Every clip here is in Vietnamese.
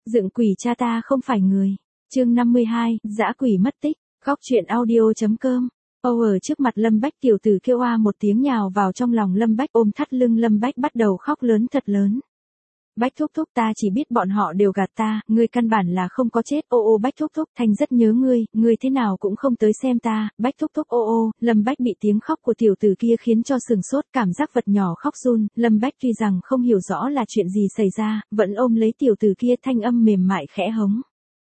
Dựng quỷ cha ta không phải người. Chương 52, dã quỷ mất tích. Góc truyện audio.com. Ở trước mặt Lâm Bách, tiểu tử kêu a một tiếng nhào vào trong lòng Lâm Bách, ôm thắt lưng Lâm Bách bắt đầu khóc lớn thật lớn. Bách thúc thúc, ta chỉ biết bọn họ đều gạt ta, ngươi căn bản là không có chết. Ô Bách thúc thúc, Thanh rất nhớ ngươi thế nào cũng không tới xem ta. Bách thúc thúc ô. Lâm Bách bị tiếng khóc của tiểu tử kia khiến cho sừng sốt, cảm giác vật nhỏ khóc run. Lâm Bách tuy rằng không hiểu rõ là chuyện gì xảy ra, vẫn ôm lấy tiểu tử kia, thanh âm mềm mại khẽ hống.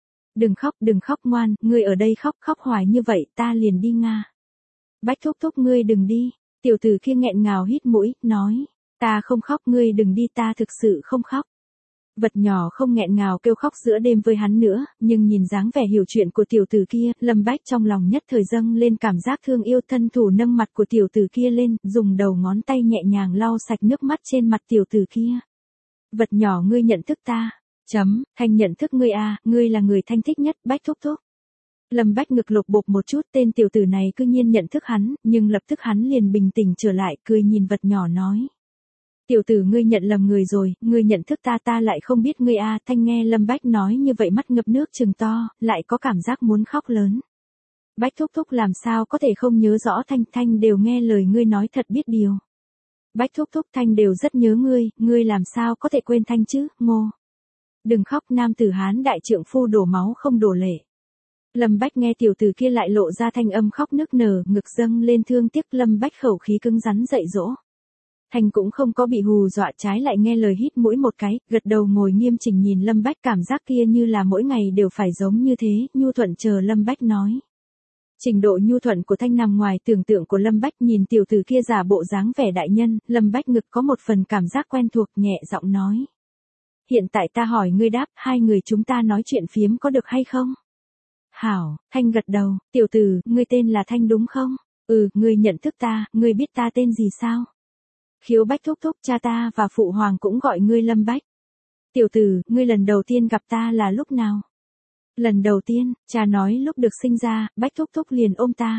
Đừng khóc ngoan, ngươi ở đây khóc hoài như vậy, ta liền đi Nga. Bách thúc thúc ngươi đừng đi. Tiểu tử kia nghẹn ngào hít mũi, nói. Ta không khóc, ngươi đừng đi, ta thực sự không khóc. Vật nhỏ không nghẹn ngào kêu khóc giữa đêm với hắn nữa, nhưng nhìn dáng vẻ hiểu chuyện của tiểu tử kia, Lâm Bách trong lòng nhất thời dâng lên cảm giác thương yêu, thân thủ nâng mặt của tiểu tử kia lên, dùng đầu ngón tay nhẹ nhàng lau sạch nước mắt trên mặt tiểu tử kia. Vật nhỏ, ngươi nhận thức ta. Thanh nhận thức ngươi à, ngươi là người Thanh thích nhất, Bách thúc thúc. Lâm Bách ngực lục bục một chút, tên tiểu tử này cư nhiên nhận thức hắn, nhưng lập tức hắn liền bình tĩnh trở lại, cười nhìn vật nhỏ nói. Tiểu tử, ngươi nhận lầm người rồi, ngươi nhận thức ta lại không biết ngươi à. Thanh nghe Lâm Bách nói như vậy, mắt ngập nước trừng to, lại có cảm giác muốn khóc lớn. Bách thúc thúc làm sao có thể không nhớ rõ Thanh đều nghe lời ngươi nói, thật biết điều. Bách thúc thúc, Thanh đều rất nhớ ngươi làm sao có thể quên Thanh chứ, ngô. Đừng khóc, nam tử Hán đại trượng phu đổ máu không đổ lệ. Lâm Bách nghe tiểu tử kia lại lộ ra thanh âm khóc nức nở, ngực dâng lên thương tiếc. Lâm Bách khẩu khí cứng rắn dạy dỗ. Thanh cũng không có bị hù dọa, trái lại nghe lời hít mũi một cái, gật đầu ngồi nghiêm chỉnh nhìn Lâm Bách, cảm giác kia như là mỗi ngày đều phải giống như thế, nhu thuận chờ Lâm Bách nói. Trình độ nhu thuận của Thanh nằm ngoài tưởng tượng của Lâm Bách, nhìn tiểu tử kia giả bộ dáng vẻ đại nhân, Lâm Bách ngực có một phần cảm giác quen thuộc, nhẹ giọng nói. Hiện tại ta hỏi ngươi đáp, hai người chúng ta nói chuyện phiếm có được hay không? Hảo, Thanh gật đầu. Tiểu tử, ngươi tên là Thanh đúng không? Ngươi nhận thức ta, ngươi biết ta tên gì sao? Khiếu Bách thúc thúc, cha ta và phụ hoàng cũng gọi ngươi Lâm Bách. Tiểu tử, ngươi lần đầu tiên gặp ta là lúc nào? Lần đầu tiên, cha nói lúc được sinh ra, Bách thúc thúc liền ôm ta.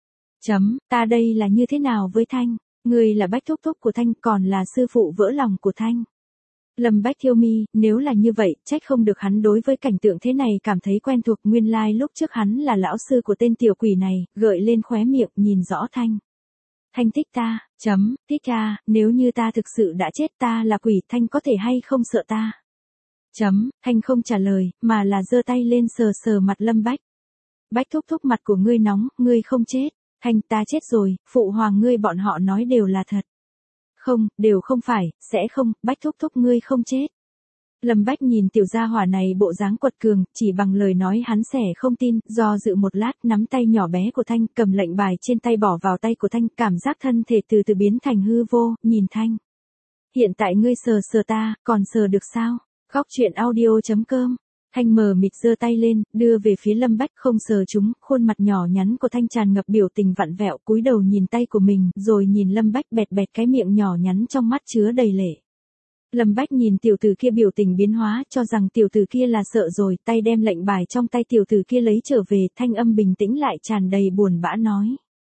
Ta đây là như thế nào với Thanh? Ngươi là Bách thúc thúc của Thanh, còn là sư phụ vỡ lòng của Thanh. Lâm Bách thiêu mi, nếu là như vậy, trách không được hắn đối với cảnh tượng thế này cảm thấy quen thuộc, nguyên lai lúc trước hắn là lão sư của tên tiểu quỷ này, gợi lên khóe miệng, nhìn rõ Thanh. Thanh thích ta, thích ta, nếu như ta thực sự đã chết, ta là quỷ, Thanh có thể hay không sợ ta? Thanh không trả lời, mà là giơ tay lên sờ mặt Lâm Bách. Bách thúc thúc, mặt của ngươi nóng, ngươi không chết. Thanh, ta chết rồi, phụ hoàng ngươi bọn họ nói đều là thật. Không, đều không phải, sẽ không, Bách thúc thúc ngươi không chết. Lâm Bách nhìn tiểu gia hỏa này bộ dáng quật cường, chỉ bằng lời nói hắn sẽ không tin, do dự một lát, nắm tay nhỏ bé của Thanh, cầm lệnh bài trên tay bỏ vào tay của Thanh, cảm giác thân thể từ từ biến thành hư vô, nhìn Thanh. Hiện tại ngươi sờ ta, còn sờ được sao? Góc truyện audio.com. Thanh mờ mịt giơ tay lên, đưa về phía Lâm Bách, không sờ chúng, khuôn mặt nhỏ nhắn của Thanh tràn ngập biểu tình vặn vẹo, cúi đầu nhìn tay của mình, rồi nhìn Lâm Bách, bẹt cái miệng nhỏ nhắn trong mắt chứa đầy lệ. Lâm Bách nhìn tiểu tử kia biểu tình biến hóa, cho rằng tiểu tử kia là sợ rồi, tay đem lệnh bài trong tay tiểu tử kia lấy trở về, thanh âm bình tĩnh lại tràn đầy buồn bã nói.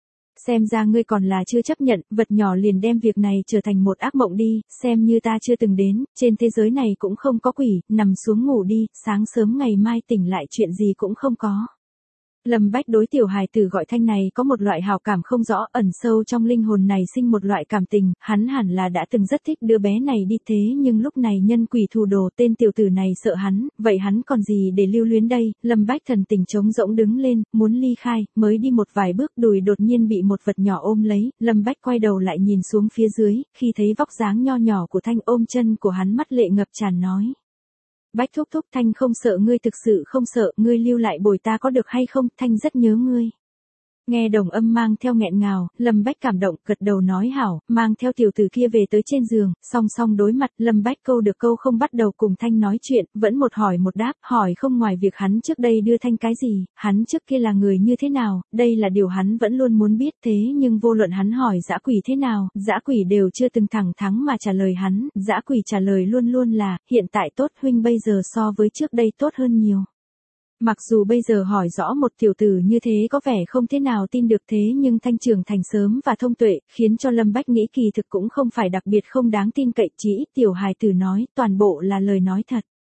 Xem ra ngươi còn là chưa chấp nhận, vật nhỏ liền đem việc này trở thành một ác mộng đi, xem như ta chưa từng đến, trên thế giới này cũng không có quỷ, nằm xuống ngủ đi, sáng sớm ngày mai tỉnh lại chuyện gì cũng không có. Lâm Bách đối tiểu hài tử gọi Thanh này có một loại hào cảm không rõ, ẩn sâu trong linh hồn này sinh một loại cảm tình, hắn hẳn là đã từng rất thích đứa bé này đi, thế nhưng lúc này nhân quỷ thù đồ, tên tiểu tử này sợ hắn, vậy hắn còn gì để lưu luyến đây? Lâm Bách thần tình trống rỗng đứng lên, muốn ly khai, mới đi một vài bước, đùi đột nhiên bị một vật nhỏ ôm lấy, Lâm Bách quay đầu lại nhìn xuống phía dưới, khi thấy vóc dáng nho nhỏ của Thanh ôm chân của hắn, mắt lệ ngập tràn nói. Bách thúc thúc, Thanh không sợ, ngươi thực sự không sợ, ngươi lưu lại bồi ta có được hay không, Thanh rất nhớ ngươi. Nghe đồng âm mang theo nghẹn ngào, Lâm Bách cảm động, gật đầu nói hảo, mang theo tiểu tử kia về tới trên giường, song song đối mặt, Lâm Bách câu được câu không bắt đầu cùng Thanh nói chuyện, vẫn một hỏi một đáp, hỏi không ngoài việc hắn trước đây đưa Thanh cái gì, hắn trước kia là người như thế nào, đây là điều hắn vẫn luôn muốn biết, thế nhưng vô luận hắn hỏi dã quỷ thế nào, dã quỷ đều chưa từng thẳng thắn mà trả lời hắn, dã quỷ trả lời luôn luôn là, hiện tại tốt, huynh bây giờ so với trước đây tốt hơn nhiều. Mặc dù bây giờ hỏi rõ một tiểu tử như thế có vẻ không thế nào tin được, thế nhưng Thanh trưởng thành sớm và thông tuệ, khiến cho Lâm Bách nghĩ kỳ thực cũng không phải đặc biệt không đáng tin cậy, chỉ ít tiểu hài tử nói, toàn bộ là lời nói thật.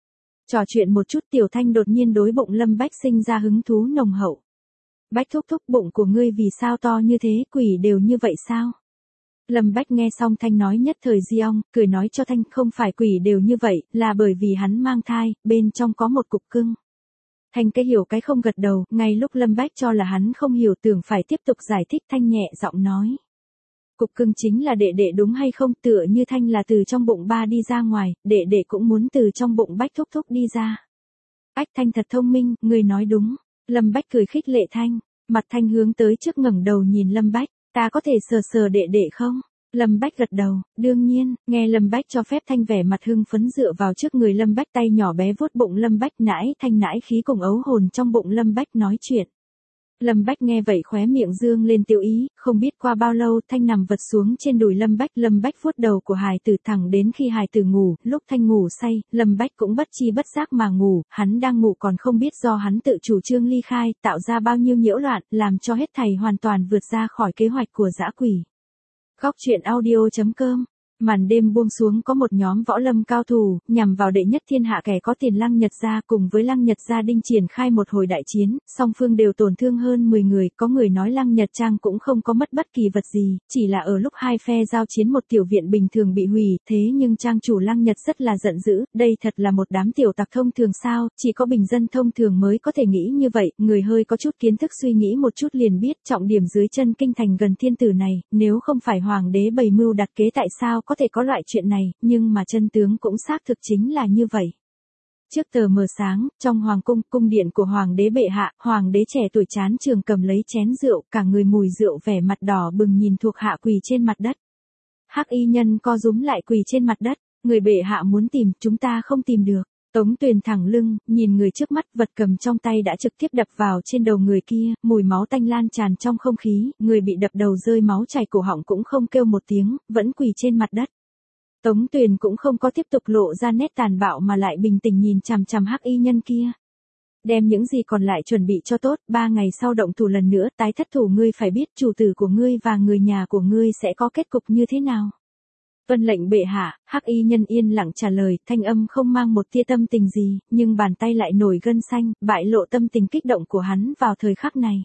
Trò chuyện một chút Tiểu Thanh đột nhiên đối bụng Lâm Bách sinh ra hứng thú nồng hậu. Bách thúc thúc, bụng của ngươi vì sao to như thế, quỷ đều như vậy sao? Lâm Bách nghe xong Thanh nói nhất thời di ong, cười nói cho Thanh không phải quỷ đều như vậy, là bởi vì hắn mang thai, bên trong có một cục cưng. Thanh cái hiểu cái không gật đầu, ngay lúc Lâm Bách cho là hắn không hiểu tưởng phải tiếp tục giải thích, Thanh nhẹ giọng nói. Cục cưng chính là đệ đệ đúng hay không, tựa như Thanh là từ trong bụng ba đi ra ngoài, đệ đệ cũng muốn từ trong bụng Bách thúc thúc đi ra. Ách, Thanh thật thông minh, người nói đúng. Lâm Bách cười khích lệ Thanh, mặt Thanh hướng tới trước ngẩng đầu nhìn Lâm Bách, ta có thể sờ sờ đệ đệ không? Lâm Bách gật đầu, đương nhiên, nghe Lâm Bách cho phép Thanh vẻ mặt hưng phấn dựa vào trước người Lâm Bách, tay nhỏ bé vuốt bụng Lâm Bách, nãi Thanh nãi khí cùng ấu hồn trong bụng Lâm Bách nói chuyện. Lâm Bách nghe vậy khóe miệng dương lên tiêu ý, không biết qua bao lâu Thanh nằm vật xuống trên đùi Lâm Bách vuốt đầu của hài tử thẳng đến khi hài tử ngủ, lúc Thanh ngủ say, Lâm Bách cũng bất chi bất giác mà ngủ, hắn đang ngủ còn không biết do hắn tự chủ trương ly khai, tạo ra bao nhiêu nhiễu loạn, làm cho hết thảy hoàn toàn vượt ra khỏi kế hoạch của dã quỷ. Góc truyện audio.com. Màn đêm buông xuống, có một nhóm võ lâm cao thủ, nhằm vào đệ nhất thiên hạ kẻ có tiền Lăng Nhật gia cùng với Lăng Nhật gia Đinh triển khai một hồi đại chiến, song phương đều tổn thương hơn 10 người, có người nói Lăng Nhật Trang cũng không có mất bất kỳ vật gì, chỉ là ở lúc hai phe giao chiến một tiểu viện bình thường bị hủy, thế nhưng trang chủ Lăng Nhật rất là giận dữ, đây thật là một đám tiểu tặc thông thường sao, chỉ có bình dân thông thường mới có thể nghĩ như vậy, người hơi có chút kiến thức suy nghĩ một chút liền biết trọng điểm dưới chân kinh thành gần thiên tử này, nếu không phải hoàng đế bày mưu đặt kế tại sao có thể có loại chuyện này, nhưng mà chân tướng cũng xác thực chính là như vậy. Trước tờ mờ sáng, trong hoàng cung, cung điện của hoàng đế bệ hạ, hoàng đế trẻ tuổi chán trường cầm lấy chén rượu, cả người mùi rượu vẻ mặt đỏ bừng nhìn thuộc hạ quỳ trên mặt đất. Hắc y nhân co rúm lại quỳ trên mặt đất, người bệ hạ muốn tìm, chúng ta không tìm được. Tống Tuyền thẳng lưng, nhìn người trước mắt, vật cầm trong tay đã trực tiếp đập vào trên đầu người kia, mùi máu tanh lan tràn trong không khí, người bị đập đầu rơi máu chảy cổ họng cũng không kêu một tiếng, vẫn quỳ trên mặt đất. Tống Tuyền cũng không có tiếp tục lộ ra nét tàn bạo mà lại bình tĩnh nhìn chằm chằm hắc y nhân kia. Đem những gì còn lại chuẩn bị cho tốt, 3 ngày sau động thủ lần nữa, tái thất thủ ngươi phải biết chủ tử của ngươi và người nhà của ngươi sẽ có kết cục như thế nào. Tuân lệnh bệ hạ, hắc y nhân yên lặng trả lời, thanh âm không mang một tia tâm tình gì, nhưng bàn tay lại nổi gân xanh, bại lộ tâm tình kích động của hắn vào thời khắc này.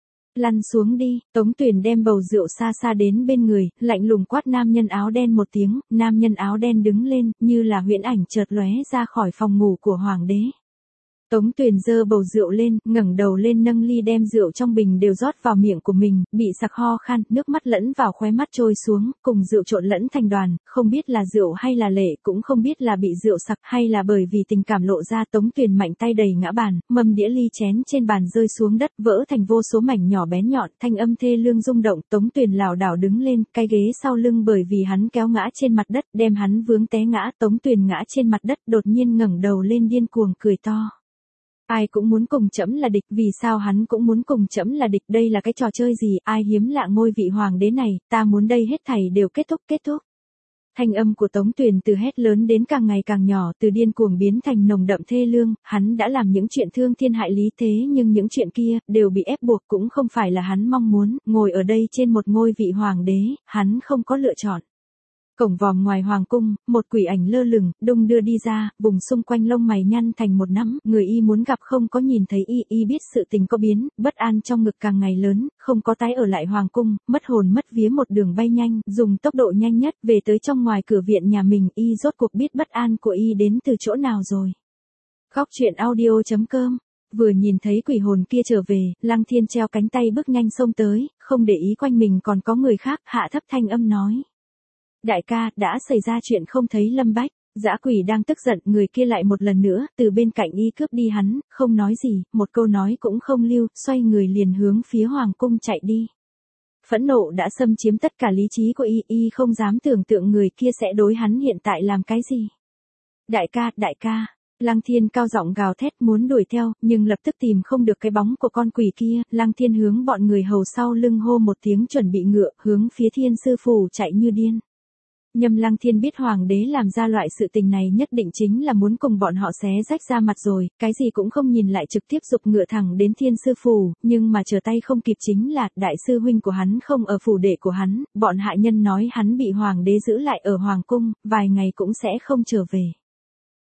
Lăn xuống đi, Tống Tuyền đem bầu rượu xa xa đến bên người, lạnh lùng quát nam nhân áo đen một tiếng, nam nhân áo đen đứng lên, như là huyễn ảnh chợt lóe ra khỏi phòng ngủ của hoàng đế. Tống Tuyền giơ bầu rượu lên, ngẩng đầu lên nâng ly đem rượu trong bình đều rót vào miệng của mình, bị sặc ho khan, nước mắt lẫn vào khóe mắt trôi xuống, cùng rượu trộn lẫn thành đoàn, không biết là rượu hay là lệ, cũng không biết là bị rượu sặc hay là bởi vì tình cảm lộ ra. Tống Tuyền mạnh tay đầy ngã bàn, mâm đĩa ly chén trên bàn rơi xuống đất, vỡ thành vô số mảnh nhỏ bén nhọn, thanh âm thê lương rung động. Tống Tuyền lảo đảo đứng lên, cái ghế sau lưng bởi vì hắn kéo ngã trên mặt đất, đem hắn vướng té ngã. Tống Tuyền ngã trên mặt đất, đột nhiên ngẩng đầu lên điên cuồng cười to. Ai cũng muốn cùng trẫm là địch, vì sao hắn cũng muốn cùng trẫm là địch, đây là cái trò chơi gì, ai hiếm lạ ngôi vị hoàng đế này, ta muốn đây hết thảy đều kết thúc. Thanh âm của Tống Tuyền từ hét lớn đến càng ngày càng nhỏ, từ điên cuồng biến thành nồng đậm thê lương, hắn đã làm những chuyện thương thiên hại lý thế nhưng những chuyện kia, đều bị ép buộc cũng không phải là hắn mong muốn, ngồi ở đây trên một ngôi vị hoàng đế, hắn không có lựa chọn. Cổng vòm ngoài hoàng cung, một quỷ ảnh lơ lửng, đung đưa đi ra, vùng xung quanh lông mày nhăn thành một nắm, người y muốn gặp không có nhìn thấy y biết sự tình có biến, bất an trong ngực càng ngày lớn, không có tái ở lại hoàng cung, mất hồn mất vía một đường bay nhanh, dùng tốc độ nhanh nhất, về tới trong ngoài cửa viện nhà mình, y rốt cuộc biết bất an của y đến từ chỗ nào rồi. Góc truyện audio.com. Vừa nhìn thấy quỷ hồn kia trở về, Lăng Thiên treo cánh tay bước nhanh xông tới, không để ý quanh mình còn có người khác, hạ thấp thanh âm nói. Đại ca, đã xảy ra chuyện không thấy Lâm Bách, dã quỷ đang tức giận, người kia lại một lần nữa, từ bên cạnh y cướp đi hắn, không nói gì, một câu nói cũng không lưu, xoay người liền hướng phía hoàng cung chạy đi. Phẫn nộ đã xâm chiếm tất cả lý trí của y không dám tưởng tượng người kia sẽ đối hắn hiện tại làm cái gì. Đại ca, Lăng Thiên cao giọng gào thét muốn đuổi theo, nhưng lập tức tìm không được cái bóng của con quỷ kia, Lăng Thiên hướng bọn người hầu sau lưng hô một tiếng chuẩn bị ngựa, hướng phía Thiên sư phủ chạy như điên. Nhâm Lăng Thiên biết hoàng đế làm ra loại sự tình này nhất định chính là muốn cùng bọn họ xé rách ra mặt rồi, cái gì cũng không nhìn lại trực tiếp giục ngựa thẳng đến Thiên sư phủ, nhưng mà trở tay không kịp chính là, đại sư huynh của hắn không ở phủ đệ của hắn, bọn hạ nhân nói hắn bị hoàng đế giữ lại ở hoàng cung, vài ngày cũng sẽ không trở về.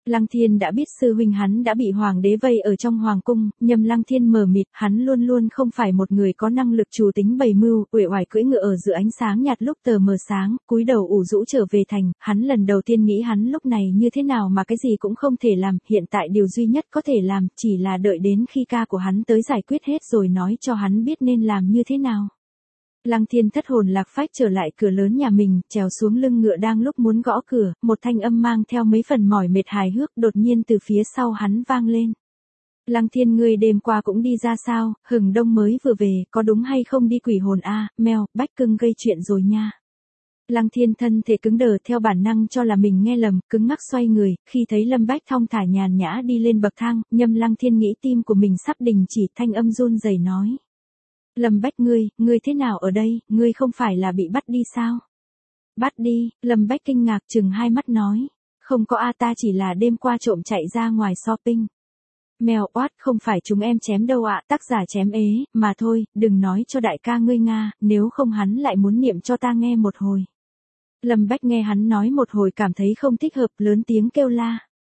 Lăng Thiên đã biết sư huynh hắn đã bị hoàng đế vây ở trong hoàng cung, Nhâm Lăng Thiên mờ mịt, hắn luôn luôn không phải một người có năng lực chủ tính bày mưu, uể oải cưỡi ngựa ở giữa ánh sáng nhạt lúc tờ mờ sáng, cúi đầu ủ rũ trở về thành, hắn lần đầu tiên nghĩ hắn lúc này như thế nào mà cái gì cũng không thể làm, hiện tại điều duy nhất có thể làm, chỉ là đợi đến khi ca của hắn tới giải quyết hết rồi nói cho hắn biết nên làm như thế nào. Lăng Thiên thất hồn lạc phách trở lại cửa lớn nhà mình, trèo xuống lưng ngựa đang lúc muốn gõ cửa, một thanh âm mang theo mấy phần mỏi mệt hài hước đột nhiên từ phía sau hắn vang lên. Lăng Thiên ngươi đêm qua cũng đi ra sao, hừng đông mới vừa về, có đúng hay không đi quỷ hồn a? Mèo, Bách Cưng gây chuyện rồi nha. Lăng Thiên thân thể cứng đờ theo bản năng cho là mình nghe lầm, cứng ngắc xoay người, khi thấy Lâm Bách thong thả nhàn nhã đi lên bậc thang, Nhâm Lăng Thiên nghĩ tim của mình sắp đình chỉ, thanh âm run rẩy nói. Lâm Bách ngươi thế nào ở đây, ngươi không phải là bị bắt đi sao? Bắt đi, Lâm Bách kinh ngạc chừng hai mắt nói. Không có ta chỉ là đêm qua trộm chạy ra ngoài shopping. Mèo oát không phải chúng em chém đâu tác giả chém ế, mà thôi, đừng nói cho đại ca ngươi Nga, nếu không hắn lại muốn niệm cho ta nghe một hồi. Lâm Bách nghe hắn nói một hồi cảm thấy không thích hợp, lớn tiếng kêu la.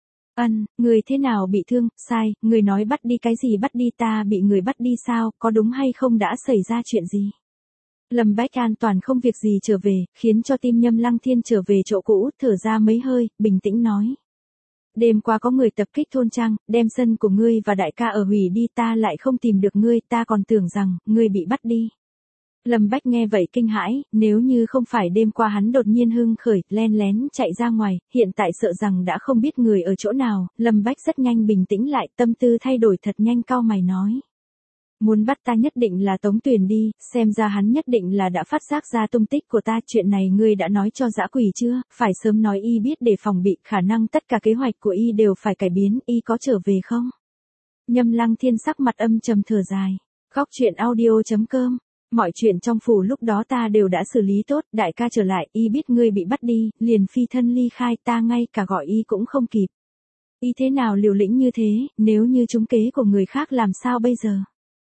Người thế nào bị thương, sai, người nói bắt đi cái gì bắt đi, ta bị người bắt đi sao, có đúng hay không, đã xảy ra chuyện gì? Lâm Bách an toàn không việc gì trở về, khiến cho tim Nhâm Lăng Thiên trở về chỗ cũ, thở ra mấy hơi, bình tĩnh nói. Đêm qua có người tập kích thôn trang, đem sân của ngươi và đại ca ở hủy đi, ta lại không tìm được ngươi, ta còn tưởng rằng, ngươi bị bắt đi. Lâm Bách nghe vậy kinh hãi, nếu như không phải đêm qua hắn đột nhiên hưng khởi, len lén chạy ra ngoài, hiện tại sợ rằng đã không biết người ở chỗ nào, Lâm Bách rất nhanh bình tĩnh lại, tâm tư thay đổi thật nhanh, cau mày nói. Muốn bắt ta nhất định là Tống Tuyền đi, xem ra hắn nhất định là đã phát giác ra tung tích của ta, chuyện này ngươi đã nói cho dã quỷ chưa, phải sớm nói y biết để phòng bị, khả năng tất cả kế hoạch của y đều phải cải biến, y có trở về không? Nhâm Lăng Thiên sắc mặt âm trầm thở dài, góc truyện audio.com. Mọi chuyện trong phủ lúc đó ta đều đã xử lý tốt, đại ca trở lại, y biết ngươi bị bắt đi, liền phi thân ly khai, ta ngay cả gọi y cũng không kịp. Y thế nào liều lĩnh như thế, nếu như trúng kế của người khác làm sao bây giờ?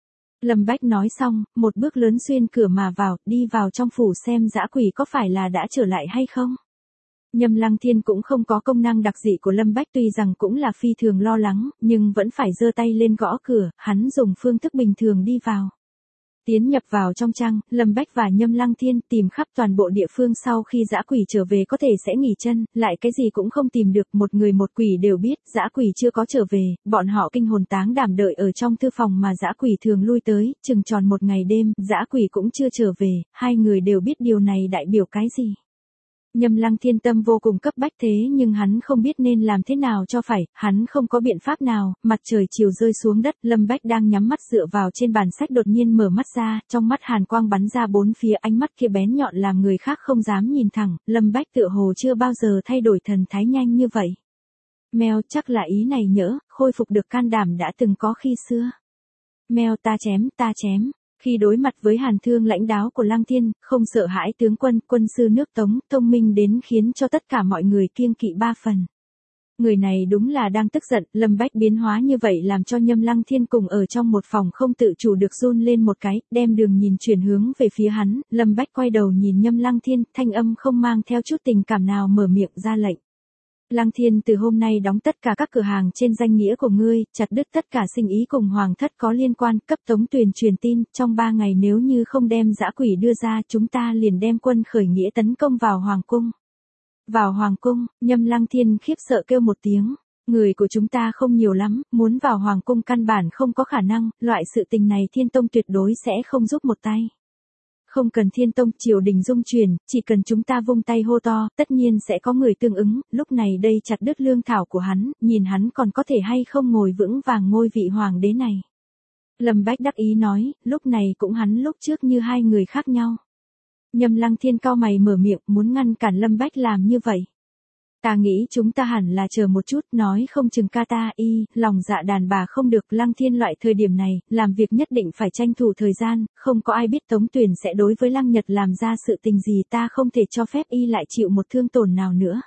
Lâm Bách nói xong, một bước lớn xuyên cửa mà vào, đi vào trong phủ xem dã quỷ có phải là đã trở lại hay không. Nhâm Lăng Thiên cũng không có công năng đặc dị của Lâm Bách, tuy rằng cũng là phi thường lo lắng, nhưng vẫn phải giơ tay lên gõ cửa, hắn dùng phương thức bình thường đi vào. Tiến nhập vào trong trang, Lâm Bách và Nhâm Lăng Thiên tìm khắp toàn bộ địa phương, sau khi dã quỷ trở về có thể sẽ nghỉ chân, lại cái gì cũng không tìm được, một người một quỷ đều biết, dã quỷ chưa có trở về, bọn họ kinh hồn táng đảm đợi ở trong thư phòng mà dã quỷ thường lui tới, chừng tròn một ngày đêm, dã quỷ cũng chưa trở về, hai người đều biết điều này đại biểu cái gì. Nhâm Lăng Thiên tâm vô cùng cấp bách, thế nhưng hắn không biết nên làm thế nào cho phải, hắn không có biện pháp nào, mặt trời chiều rơi xuống đất, Lâm Bách đang nhắm mắt dựa vào trên bàn sách đột nhiên mở mắt ra, trong mắt hàn quang bắn ra bốn phía, ánh mắt kia bén nhọn làm người khác không dám nhìn thẳng, Lâm Bách tựa hồ chưa bao giờ thay đổi thần thái nhanh như vậy. Mèo, chắc là ý này nhỡ, khôi phục được can đảm đã từng có khi xưa. Mèo, ta chém. Khi đối mặt với hàn thương lãnh đáo của Lăng Thiên, không sợ hãi tướng quân sư nước Tống, thông minh đến khiến cho tất cả mọi người kiêng kỵ ba phần. Người này đúng là đang tức giận, Lâm Bách biến hóa như vậy làm cho Nhâm Lăng Thiên cùng ở trong một phòng không tự chủ được run lên một cái, đem đường nhìn chuyển hướng về phía hắn, Lâm Bách quay đầu nhìn Nhâm Lăng Thiên, thanh âm không mang theo chút tình cảm nào mở miệng ra lệnh. Lăng Thiên, từ hôm nay đóng tất cả các cửa hàng trên danh nghĩa của ngươi, chặt đứt tất cả sinh ý cùng hoàng thất có liên quan, cấp Tống Tuyền truyền tin, trong 3 ngày nếu như không đem dã quỷ đưa ra, chúng ta liền đem quân khởi nghĩa tấn công vào hoàng cung. Vào hoàng cung, Nhâm Lăng Thiên khiếp sợ kêu một tiếng, người của chúng ta không nhiều lắm, muốn vào hoàng cung căn bản không có khả năng, loại sự tình này Thiên Tông tuyệt đối sẽ không giúp một tay. Không cần Thiên Tông triều đình dung truyền, chỉ cần chúng ta vung tay hô to, tất nhiên sẽ có người tương ứng, lúc này đây chặt đứt lương thảo của hắn, nhìn hắn còn có thể hay không ngồi vững vàng ngôi vị hoàng đế này. Lâm Bách đắc ý nói, lúc này cũng hắn lúc trước như hai người khác nhau. Nhâm Lăng Thiên cau mày mở miệng, muốn ngăn cản Lâm Bách làm như vậy. Ta nghĩ chúng ta hẳn là chờ một chút, nói không chừng ca ta lòng dạ đàn bà không được, Lăng Thiên loại thời điểm này, làm việc nhất định phải tranh thủ thời gian, không có ai biết Tống Tuyền sẽ đối với Lăng Nhật làm ra sự tình gì, ta không thể cho phép y lại chịu một thương tổn nào nữa.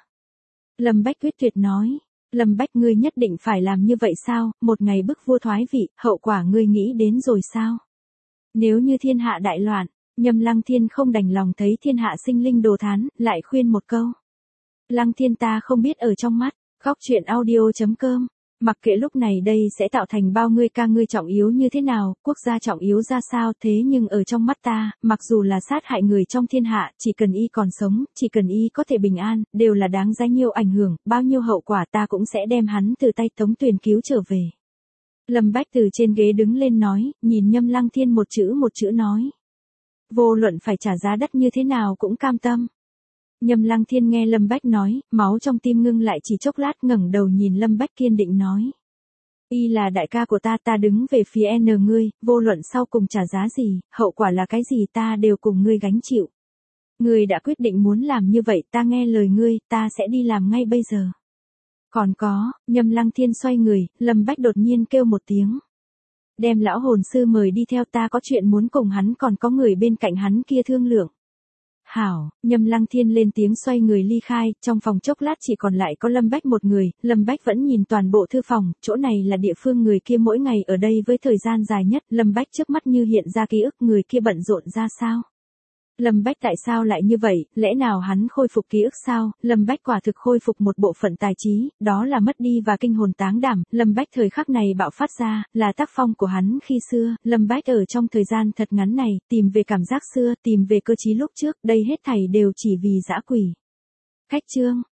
Lâm Bách quyết tuyệt nói, Lâm Bách ngươi nhất định phải làm như vậy sao, một ngày bức vua thoái vị, hậu quả ngươi nghĩ đến rồi sao? Nếu như thiên hạ đại loạn, Nhâm Lăng Thiên không đành lòng thấy thiên hạ sinh linh đồ thán, lại khuyên một câu. Lăng Thiên, ta không biết ở trong mắt Góc truyện audio.com. Mặc kệ lúc này đây sẽ tạo thành bao ngươi ca ngươi trọng yếu như thế nào, quốc gia trọng yếu ra sao, thế nhưng ở trong mắt ta, mặc dù là sát hại người trong thiên hạ, chỉ cần y còn sống, chỉ cần y có thể bình an, đều là đáng giá nhiều ảnh hưởng, bao nhiêu hậu quả ta cũng sẽ đem hắn từ tay Tống Tuyền cứu trở về. Lâm Bách từ trên ghế đứng lên nói, nhìn Nhâm Lăng Thiên một chữ nói. Vô luận phải trả giá đắt như thế nào cũng cam tâm. Nhâm Lăng Thiên nghe Lâm Bách nói, máu trong tim ngưng lại chỉ chốc lát, ngẩng đầu nhìn Lâm Bách kiên định nói. Y là đại ca của ta đứng về phía ngươi, vô luận sau cùng trả giá gì, hậu quả là cái gì ta đều cùng ngươi gánh chịu. Ngươi đã quyết định muốn làm như vậy, ta nghe lời ngươi, ta sẽ đi làm ngay bây giờ. Còn có, Nhâm Lăng Thiên xoay người, Lâm Bách đột nhiên kêu một tiếng. Đem lão hồn sư mời đi theo ta, có chuyện muốn cùng hắn, còn có người bên cạnh hắn kia thương lượng. Hảo, Nhâm Lăng Thiên lên tiếng xoay người ly khai, trong phòng chốc lát chỉ còn lại có Lâm Bách một người, Lâm Bách vẫn nhìn toàn bộ thư phòng, chỗ này là địa phương người kia mỗi ngày ở đây với thời gian dài nhất, Lâm Bách trước mắt như hiện ra ký ức người kia bận rộn ra sao. Lâm Bách tại sao lại như vậy, lẽ nào hắn khôi phục ký ức sao? Lâm Bách quả thực khôi phục một bộ phận tài trí, đó là mất đi và kinh hồn táng đảm, Lâm Bách thời khắc này bạo phát ra, là tác phong của hắn khi xưa, Lâm Bách ở trong thời gian thật ngắn này, tìm về cảm giác xưa, tìm về cơ trí lúc trước, đây hết thảy đều chỉ vì dã quỷ. Khách chương